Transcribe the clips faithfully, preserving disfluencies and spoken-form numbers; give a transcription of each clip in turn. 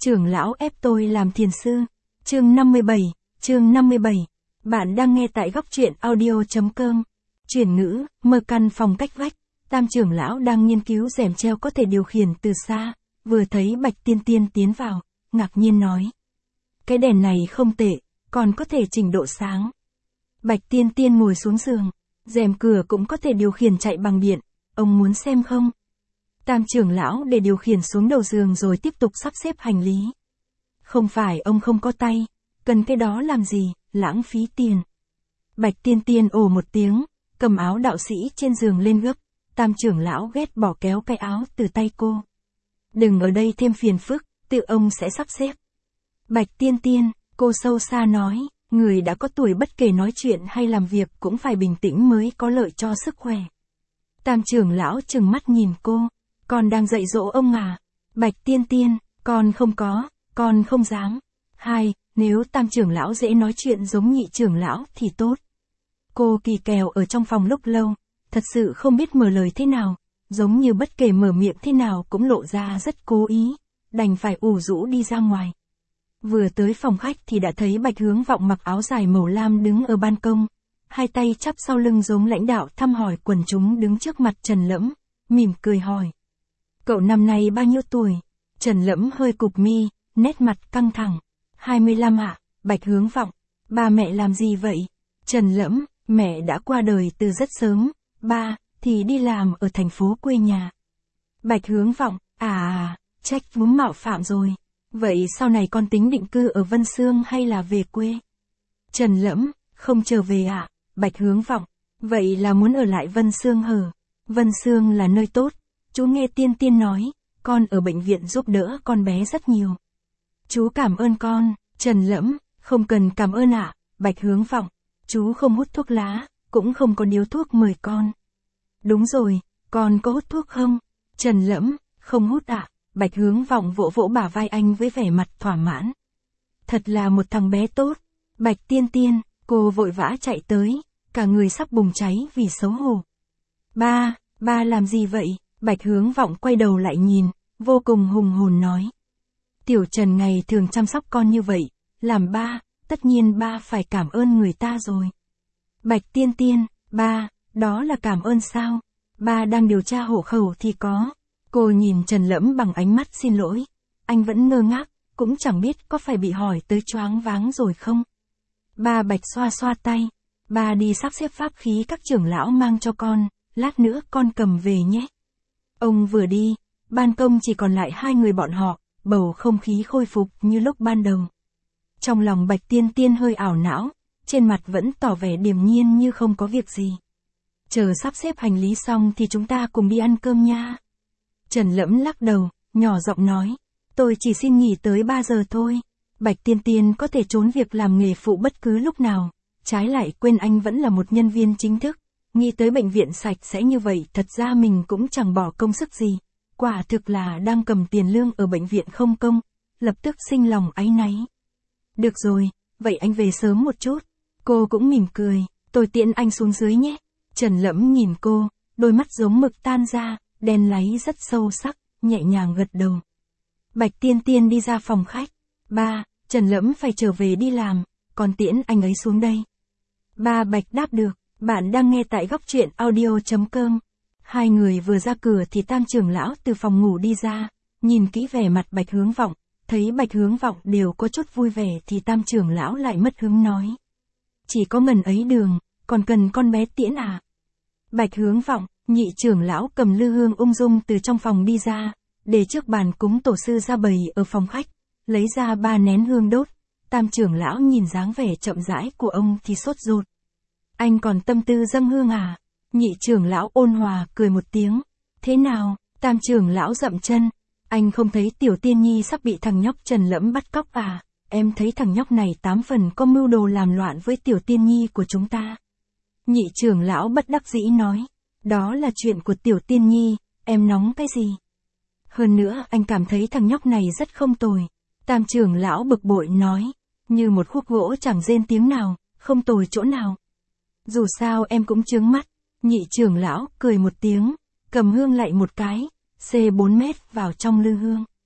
Trưởng lão ép tôi làm thiền sư. Chương năm mươi bảy, chương năm mươi bảy. Bạn đang nghe tại góc truyện audio.com. Chuyển ngữ, mơ căn phòng cách vách. Tam trưởng lão đang nghiên cứu rèm treo có thể điều khiển từ xa, vừa thấy Bạch Tiên Tiên tiến vào, ngạc nhiên nói. Cái đèn này không tệ, còn có thể chỉnh độ sáng. Bạch Tiên Tiên ngồi xuống giường, rèm cửa cũng có thể điều khiển chạy bằng điện, ông muốn xem không? Tam trưởng lão để điều khiển xuống đầu giường rồi tiếp tục sắp xếp hành lý. Không phải ông không có tay, cần cái đó làm gì, lãng phí tiền. Bạch Tiên Tiên ồ một tiếng, cầm áo đạo sĩ trên giường lên gấp, tam trưởng lão ghét bỏ kéo cái áo từ tay cô. Đừng ở đây thêm phiền phức, tự ông sẽ sắp xếp. Bạch Tiên Tiên, cô sâu xa nói, người đã có tuổi bất kể nói chuyện hay làm việc cũng phải bình tĩnh mới có lợi cho sức khỏe. Tam trưởng lão trừng mắt nhìn cô, con đang dạy dỗ ông à? Bạch Tiên Tiên, con không có, con không dám. Hai, nếu tam trưởng lão dễ nói chuyện giống nhị trưởng lão thì tốt. Cô kỳ kèo ở trong phòng lúc lâu, thật sự không biết mở lời thế nào, giống như bất kể mở miệng thế nào cũng lộ ra rất cố ý, đành phải ủ rũ đi ra ngoài. Vừa tới phòng khách thì đã thấy Bạch Hướng Vọng mặc áo dài màu lam đứng ở ban công, hai tay chắp sau lưng giống lãnh đạo thăm hỏi quần chúng đứng trước mặt Trần Lẫm, mỉm cười hỏi. Cậu năm nay bao nhiêu tuổi? Trần Lẫm hơi cụp mi, nét mặt căng thẳng. hai mươi lăm ạ, Bạch Hướng Vọng. Ba mẹ làm gì vậy? Trần Lẫm, mẹ đã qua đời từ rất sớm, ba, thì đi làm ở thành phố quê nhà. Bạch Hướng Vọng, à, trách vúm mạo phạm rồi. Vậy sau này con tính định cư ở Vân Xương hay là về quê? Trần Lẫm, không trở về ạ, Bạch Hướng Vọng. Vậy là muốn ở lại Vân Xương hờ? Vân Xương là nơi tốt. Chú nghe Tiên Tiên nói, con ở bệnh viện giúp đỡ con bé rất nhiều. Chú cảm ơn con. Trần Lẫm, không cần cảm ơn ạ, Bạch Hướng Vọng. Chú không hút thuốc lá, cũng không có điếu thuốc mời con. Đúng rồi, con có hút thuốc không? Trần Lẫm, không hút ạ. Bạch Hướng Vọng vỗ vỗ bả vai anh với vẻ mặt thỏa mãn. Thật là một thằng bé tốt. Bạch Tiên Tiên, cô vội vã chạy tới, cả người sắp bùng cháy vì xấu hổ. Ba, ba làm gì vậy? Bạch Hướng Vọng quay đầu lại nhìn, vô cùng hùng hồn nói. Tiểu Trần ngày thường chăm sóc con như vậy, làm ba, tất nhiên ba phải cảm ơn người ta rồi. Bạch Tiên Tiên, ba, đó là cảm ơn sao? Ba đang điều tra hộ khẩu thì có. Cô nhìn Trần Lẫm bằng ánh mắt xin lỗi. Anh vẫn ngơ ngác, cũng chẳng biết có phải bị hỏi tới choáng váng rồi không. Ba Bạch xoa xoa tay. Ba đi sắp xếp pháp khí các trưởng lão mang cho con, lát nữa con cầm về nhé. Ông vừa đi, ban công chỉ còn lại hai người bọn họ, bầu không khí khôi phục như lúc ban đầu. Trong lòng Bạch Tiên Tiên hơi ảo não, trên mặt vẫn tỏ vẻ điềm nhiên như không có việc gì. Chờ sắp xếp hành lý xong thì chúng ta cùng đi ăn cơm nha. Trần Lẫm lắc đầu, nhỏ giọng nói, tôi chỉ xin nghỉ tới ba giờ thôi. Bạch Tiên Tiên có thể trốn việc làm nghề phụ bất cứ lúc nào, trái lại quên anh vẫn là một nhân viên chính thức. Nghĩ tới bệnh viện sạch sẽ như vậy, thật ra mình cũng chẳng bỏ công sức gì. Quả thực là đang cầm tiền lương ở bệnh viện không công, lập tức sinh lòng áy náy. Được rồi, vậy anh về sớm một chút. Cô cũng mỉm cười, tôi tiễn anh xuống dưới nhé. Trần Lẫm nhìn cô, đôi mắt giống mực tan ra, đen láy rất sâu sắc, nhẹ nhàng gật đầu. Bạch Tiên Tiên đi ra phòng khách. Ba, Trần Lẫm phải trở về đi làm, còn tiễn anh ấy xuống đây. Ba Bạch đáp được. Bạn đang nghe tại góc truyện audio.com. Hai người vừa ra cửa thì tam trưởng lão từ phòng ngủ đi ra, nhìn kỹ vẻ mặt Bạch Hướng Vọng, thấy Bạch Hướng Vọng đều có chút vui vẻ thì tam trưởng lão lại mất hứng nói. Chỉ có ngần ấy đường, còn cần con bé tiễn à? Bạch Hướng Vọng, nhị trưởng lão cầm lư hương ung dung từ trong phòng đi ra, để trước bàn cúng tổ sư ra bày ở phòng khách, lấy ra ba nén hương đốt. Tam trưởng lão nhìn dáng vẻ chậm rãi của ông thì sốt ruột. Anh còn tâm tư dâng hương à? Nhị trưởng lão ôn hòa cười một tiếng. Thế nào? Tam trưởng lão dậm chân. Anh không thấy Tiểu Tiên Nhi sắp bị thằng nhóc Trần Lẫm bắt cóc à? Em thấy thằng nhóc này tám phần có mưu đồ làm loạn với Tiểu Tiên Nhi của chúng ta. Nhị trưởng lão bất đắc dĩ nói. Đó là chuyện của Tiểu Tiên Nhi, em nóng cái gì? Hơn nữa anh cảm thấy thằng nhóc này rất không tồi. Tam trưởng lão bực bội nói. Như một khúc gỗ chẳng rên tiếng nào, không tồi chỗ nào. Dù sao em cũng chướng mắt. Nhị trưởng lão cười một tiếng, cầm hương lại một cái, xê bốn mét vào trong lư hương.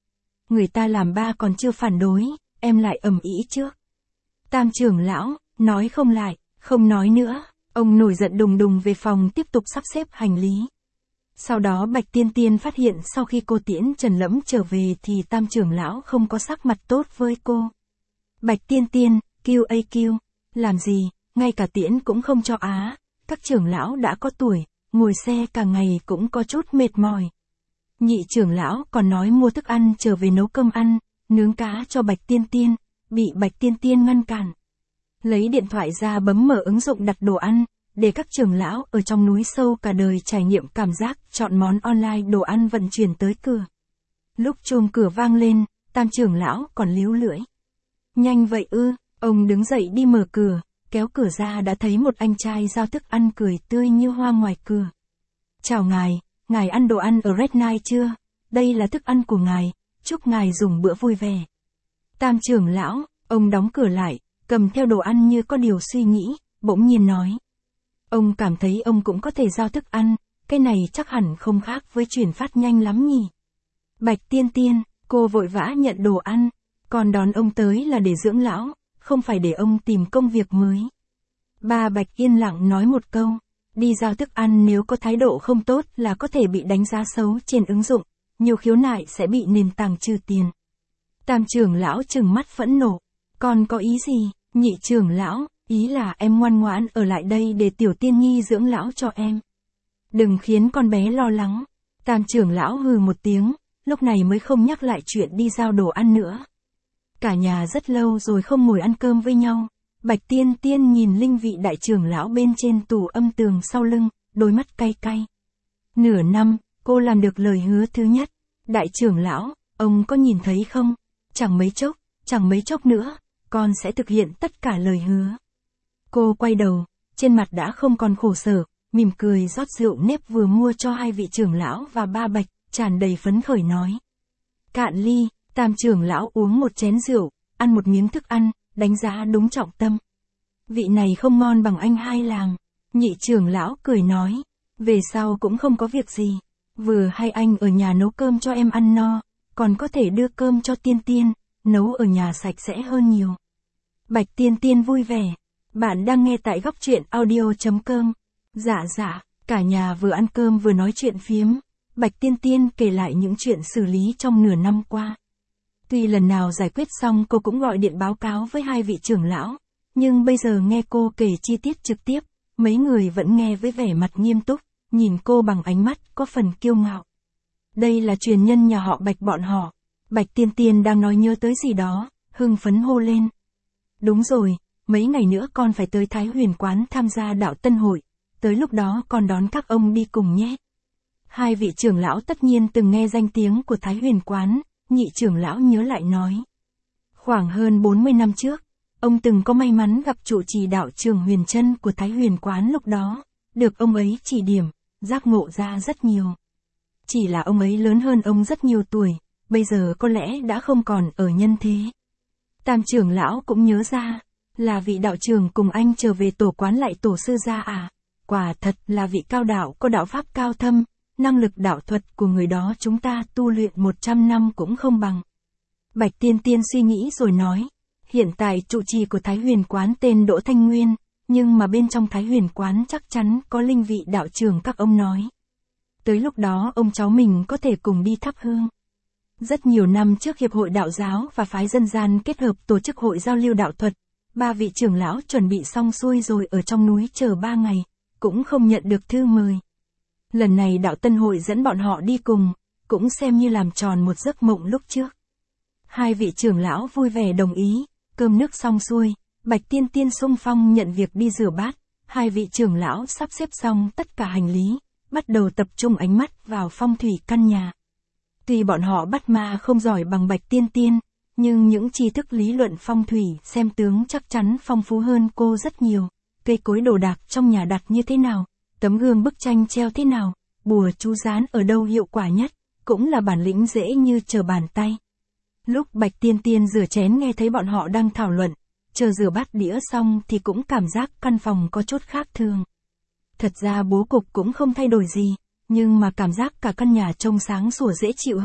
người ta làm ba còn chưa phản đối, em lại ầm ĩ trước. Tam trưởng lão, nói không lại, không nói nữa, ông nổi giận đùng đùng về phòng tiếp tục sắp xếp hành lý. Sau đó Bạch Tiên Tiên phát hiện sau khi cô tiễn Trần Lẫm trở về thì Tam trưởng lão không có sắc mặt tốt với cô. Bạch Tiên Tiên, Q A Q, làm gì, ngay cả tiễn cũng không cho á, các trưởng lão đã có tuổi, ngồi xe cả ngày cũng có chút mệt mỏi. Nhị trưởng lão còn nói mua thức ăn trở về nấu cơm ăn, nướng cá cho Bạch Tiên Tiên, bị Bạch Tiên Tiên ngăn cản. Lấy điện thoại ra bấm mở ứng dụng đặt đồ ăn, để các trưởng lão ở trong núi sâu cả đời trải nghiệm cảm giác chọn món online đồ ăn vận chuyển tới cửa. Lúc chuông cửa vang lên, Tam trưởng lão còn líu lưỡi. Nhanh vậy ư, ông đứng dậy đi mở cửa, kéo cửa ra đã thấy một anh trai giao thức ăn cười tươi như hoa ngoài cửa. Chào ngài, ngài ăn đồ ăn ở Red Knight chưa? Đây là thức ăn của ngài, chúc ngài dùng bữa vui vẻ. Tam trưởng lão, ông đóng cửa lại, cầm theo đồ ăn như có điều suy nghĩ, bỗng nhiên nói. Ông cảm thấy ông cũng có thể giao thức ăn, cái này chắc hẳn không khác với chuyển phát nhanh lắm nhỉ. Bạch Tiên Tiên, cô vội vã nhận đồ ăn, còn đón ông tới là để dưỡng lão, không phải để ông tìm công việc mới. Ba Bạch yên lặng nói một câu, đi giao thức ăn nếu có thái độ không tốt là có thể bị đánh giá xấu trên ứng dụng, nhiều khiếu nại sẽ bị nền tảng trừ tiền. Tam trưởng lão trừng mắt phẫn nộ, còn có ý gì, nhị trưởng lão, ý là em ngoan ngoãn ở lại đây để Tiểu Tiên Nhi dưỡng lão cho em. Đừng khiến con bé lo lắng. Tam trưởng lão hừ một tiếng, lúc này mới không nhắc lại chuyện đi giao đồ ăn nữa. Cả nhà rất lâu rồi không ngồi ăn cơm với nhau. Bạch Tiên Tiên nhìn linh vị đại trưởng lão bên trên tủ âm tường sau lưng, đôi mắt cay cay. Nửa năm, cô làm được lời hứa thứ nhất. Đại trưởng lão, ông có nhìn thấy không? Chẳng mấy chốc, chẳng mấy chốc nữa, con sẽ thực hiện tất cả lời hứa. Cô quay đầu, trên mặt đã không còn khổ sở, mỉm cười rót rượu nếp vừa mua cho hai vị trưởng lão và ba Bạch, tràn đầy phấn khởi nói. Cạn ly, Tam trưởng lão uống một chén rượu, ăn một miếng thức ăn, đánh giá đúng trọng tâm. Vị này không ngon bằng anh hai làng. Nhị trưởng lão cười nói, về sau cũng không có việc gì, vừa hay anh ở nhà nấu cơm cho em ăn no, còn có thể đưa cơm cho Tiên Tiên, nấu ở nhà sạch sẽ hơn nhiều. Bạch Tiên Tiên vui vẻ. Bạn đang nghe tại góc truyện audio chấm com. Dạ dạ, cả nhà vừa ăn cơm vừa nói chuyện phiếm. Bạch Tiên Tiên kể lại những chuyện xử lý trong nửa năm qua. Tuy lần nào giải quyết xong cô cũng gọi điện báo cáo với hai vị trưởng lão, nhưng bây giờ nghe cô kể chi tiết trực tiếp, mấy người vẫn nghe với vẻ mặt nghiêm túc, nhìn cô bằng ánh mắt có phần kiêu ngạo. Đây là truyền nhân nhà họ Bạch bọn họ. Bạch Tiên Tiên đang nói nhớ tới gì đó, hưng phấn hô lên. Đúng rồi, mấy ngày nữa con phải tới Thái Huyền Quán tham gia đạo tân hội, tới lúc đó con đón các ông đi cùng nhé. Hai vị trưởng lão tất nhiên từng nghe danh tiếng của Thái Huyền Quán, nhị trưởng lão nhớ lại nói. Khoảng hơn bốn mươi năm trước, ông từng có may mắn gặp trụ trì đạo trường Huyền Trân của Thái Huyền Quán lúc đó, được ông ấy chỉ điểm, giác ngộ ra rất nhiều. Chỉ là ông ấy lớn hơn ông rất nhiều tuổi, bây giờ có lẽ đã không còn ở nhân thế. Tam trưởng lão cũng nhớ ra, là vị đạo trưởng cùng anh trở về tổ quán lại tổ sư gia à, quả thật là vị cao đạo có đạo pháp cao thâm, năng lực đạo thuật của người đó chúng ta tu luyện một trăm năm cũng không bằng. Bạch Tiên Tiên suy nghĩ rồi nói, hiện tại trụ trì của Thái Huyền Quán tên Đỗ Thanh Nguyên, nhưng mà bên trong Thái Huyền Quán chắc chắn có linh vị đạo trưởng các ông nói. Tới lúc đó ông cháu mình có thể cùng đi thắp hương. Rất nhiều năm trước Hiệp hội Đạo giáo và phái dân gian kết hợp tổ chức hội giao lưu đạo thuật, ba vị trưởng lão chuẩn bị xong xuôi rồi ở trong núi chờ ba ngày, cũng không nhận được thư mời. Lần này đạo tân hội dẫn bọn họ đi cùng, cũng xem như làm tròn một giấc mộng lúc trước. Hai vị trưởng lão vui vẻ đồng ý, cơm nước xong xuôi, Bạch Tiên Tiên xung phong nhận việc đi rửa bát, hai vị trưởng lão sắp xếp xong tất cả hành lý, bắt đầu tập trung ánh mắt vào phong thủy căn nhà. Tuy bọn họ bắt ma không giỏi bằng Bạch Tiên Tiên, nhưng những tri thức lý luận phong thủy xem tướng chắc chắn phong phú hơn cô rất nhiều. Cây cối đồ đạc trong nhà đặt như thế nào, tấm gương bức tranh treo thế nào, bùa chú dán ở đâu hiệu quả nhất, cũng là bản lĩnh dễ như trở bàn tay. Lúc Bạch Tiên Tiên rửa chén nghe thấy bọn họ đang thảo luận, chờ rửa bát đĩa xong thì cũng cảm giác căn phòng có chút khác thường. Thật ra bố cục cũng không thay đổi gì, nhưng mà cảm giác cả căn nhà trông sáng sủa dễ chịu hơn,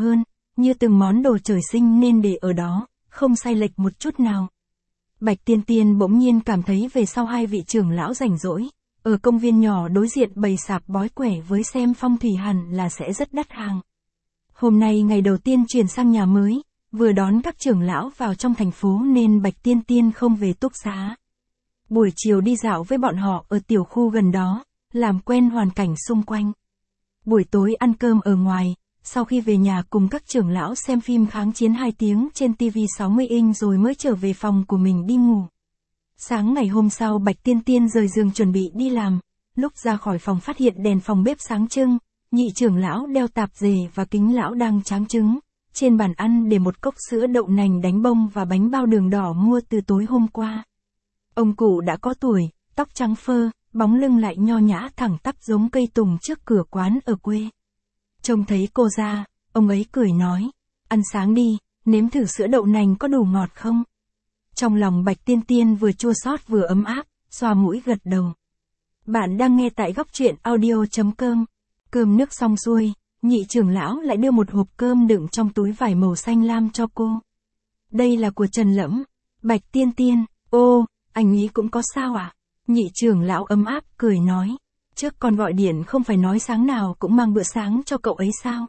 như từng món đồ trời sinh nên để ở đó, không sai lệch một chút nào. Bạch Tiên Tiên bỗng nhiên cảm thấy về sau hai vị trưởng lão rảnh rỗi, ở công viên nhỏ đối diện bày sạp bói quẻ với xem phong thủy hẳn là sẽ rất đắt hàng. Hôm nay ngày đầu tiên chuyển sang nhà mới, vừa đón các trưởng lão vào trong thành phố nên Bạch Tiên Tiên không về túc xá. Buổi chiều đi dạo với bọn họ ở tiểu khu gần đó, làm quen hoàn cảnh xung quanh. Buổi tối ăn cơm ở ngoài, sau khi về nhà cùng các trưởng lão xem phim kháng chiến hai tiếng trên ti vi sáu mươi inch rồi mới trở về phòng của mình đi ngủ. Sáng ngày hôm sau Bạch Tiên Tiên rời giường chuẩn bị đi làm, lúc ra khỏi phòng phát hiện đèn phòng bếp sáng trưng, nhị trưởng lão đeo tạp dề và kính lão đang tráng trứng, trên bàn ăn để một cốc sữa đậu nành đánh bông và bánh bao đường đỏ mua từ tối hôm qua. Ông cụ đã có tuổi, tóc trắng phơ, bóng lưng lại nho nhã thẳng tắp giống cây tùng trước cửa quán ở quê. Trông thấy cô ra, ông ấy cười nói, ăn sáng đi, nếm thử sữa đậu nành có đủ ngọt không? Trong lòng Bạch Tiên Tiên vừa chua xót vừa ấm áp, xoa mũi gật đầu. Bạn đang nghe tại góc truyện audio chấm com. Cơm nước xong xuôi, nhị trưởng lão lại đưa một hộp cơm đựng trong túi vải màu xanh lam cho cô. Đây là của Trần Lẫm. Bạch Tiên Tiên, ô, anh ý cũng có sao à? Nhị trưởng lão ấm áp cười nói, trước con gọi điện không phải nói sáng nào cũng mang bữa sáng cho cậu ấy sao?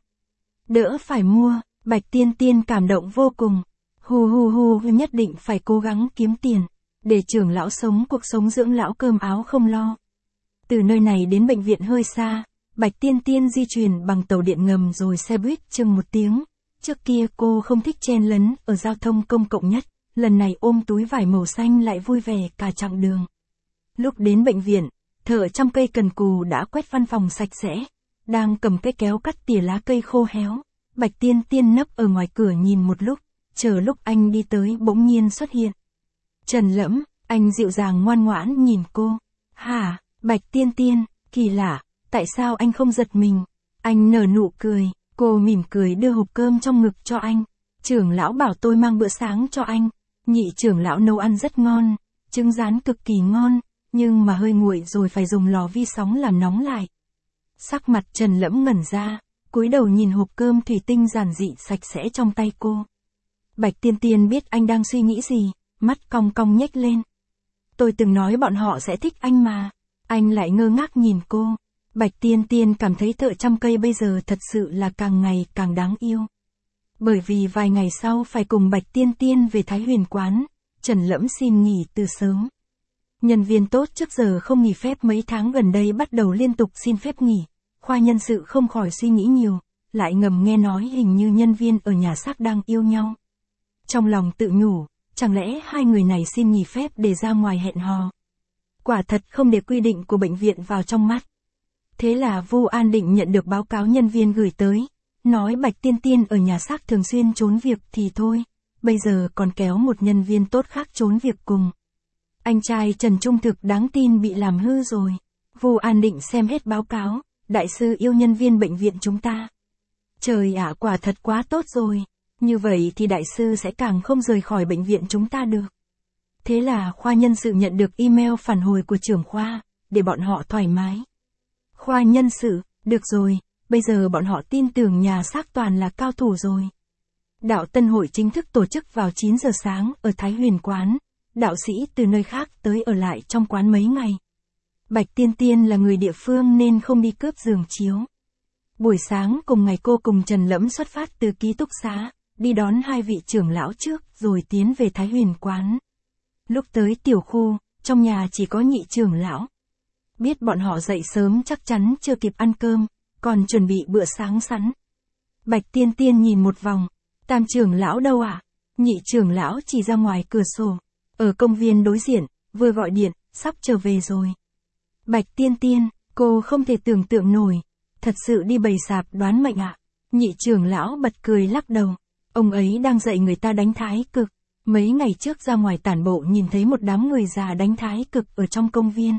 Đỡ phải mua. Bạch Tiên Tiên cảm động vô cùng. Hu hu hu nhất định phải cố gắng kiếm tiền, để trưởng lão sống cuộc sống dưỡng lão cơm áo không lo. Từ nơi này đến bệnh viện hơi xa, Bạch Tiên Tiên di chuyển bằng tàu điện ngầm rồi xe buýt chừng một tiếng. Trước kia cô không thích chen lấn ở giao thông công cộng nhất, lần này ôm túi vải màu xanh lại vui vẻ cả chặng đường. Lúc đến bệnh viện, thợ trăm cây cần cù đã quét văn phòng sạch sẽ, đang cầm cái kéo cắt tỉa lá cây khô héo. Bạch Tiên Tiên nấp ở ngoài cửa nhìn một lúc, chờ lúc anh đi tới bỗng nhiên xuất hiện. Trần Lẫm, anh dịu dàng ngoan ngoãn nhìn cô. Hả, Bạch Tiên Tiên, kỳ lạ, tại sao anh không giật mình? Anh nở nụ cười, cô mỉm cười đưa hộp cơm trong ngực cho anh. Trưởng lão bảo tôi mang bữa sáng cho anh. Nhị trưởng lão nấu ăn rất ngon, trứng rán cực kỳ ngon, nhưng mà hơi nguội rồi phải dùng lò vi sóng làm nóng lại. Sắc mặt Trần Lẫm ngẩn ra, cúi đầu nhìn hộp cơm thủy tinh giản dị sạch sẽ trong tay cô. Bạch Tiên Tiên biết anh đang suy nghĩ gì, mắt cong cong nhếch lên. Tôi từng nói bọn họ sẽ thích anh mà. Anh lại ngơ ngác nhìn cô. Bạch Tiên Tiên cảm thấy thợ trăm cây bây giờ thật sự là càng ngày càng đáng yêu. Bởi vì vài ngày sau phải cùng Bạch Tiên Tiên về Thái Huyền quán, Trần Lẫm xin nghỉ từ sớm. Nhân viên tốt trước giờ không nghỉ phép mấy tháng gần đây bắt đầu liên tục xin phép nghỉ. Khoa nhân sự không khỏi suy nghĩ nhiều, lại ngầm nghe nói hình như nhân viên ở nhà xác đang yêu nhau. Trong lòng tự nhủ, chẳng lẽ hai người này xin nghỉ phép để ra ngoài hẹn hò? Quả thật không để quy định của bệnh viện vào trong mắt. Thế là Vu An Định nhận được báo cáo nhân viên gửi tới, nói Bạch Tiên Tiên ở nhà xác thường xuyên trốn việc thì thôi, bây giờ còn kéo một nhân viên tốt khác trốn việc cùng. Anh trai Trần Trung Thực đáng tin bị làm hư rồi. Vu An Định xem hết báo cáo, đại sư yêu nhân viên bệnh viện chúng ta. Trời ạ, quả thật quá tốt rồi. Như vậy thì đại sư sẽ càng không rời khỏi bệnh viện chúng ta được. Thế là khoa nhân sự nhận được email phản hồi của trưởng khoa, để bọn họ thoải mái. Khoa nhân sự, được rồi, bây giờ bọn họ tin tưởng nhà xác toàn là cao thủ rồi. Đạo Tân hội chính thức tổ chức vào chín giờ sáng ở Thái Huyền quán, đạo sĩ từ nơi khác tới ở lại trong quán mấy ngày. Bạch Tiên Tiên là người địa phương nên không đi cướp giường chiếu. Buổi sáng cùng ngày cô cùng Trần Lẫm xuất phát từ ký túc xá, đi đón hai vị trưởng lão trước rồi tiến về Thái Huyền quán. Lúc tới tiểu khu, trong nhà chỉ có nhị trưởng lão. Biết bọn họ dậy sớm chắc chắn chưa kịp ăn cơm, còn chuẩn bị bữa sáng sẵn. Bạch Tiên Tiên nhìn một vòng, tam trưởng lão đâu ạ? À? Nhị trưởng lão chỉ ra ngoài cửa sổ, ở công viên đối diện, vừa gọi điện, sắp trở về rồi. Bạch Tiên Tiên, cô không thể tưởng tượng nổi, thật sự đi bày sạp đoán mệnh ạ. À? Nhị trưởng lão bật cười lắc đầu, ông ấy đang dạy người ta đánh thái cực. Mấy ngày trước ra ngoài tản bộ nhìn thấy một đám người già đánh thái cực ở trong công viên.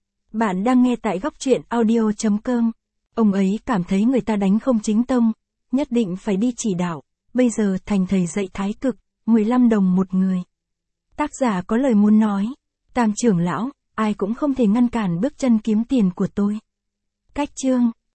Bạn đang nghe tại góc truyện audio chấm com. Ông ấy cảm thấy người ta đánh không chính tông, nhất định phải đi chỉ đạo, bây giờ thành thầy dạy thái cực, mười lăm đồng một người. Tác giả có lời muốn nói, tam trưởng lão, ai cũng không thể ngăn cản bước chân kiếm tiền của tôi. Cách chương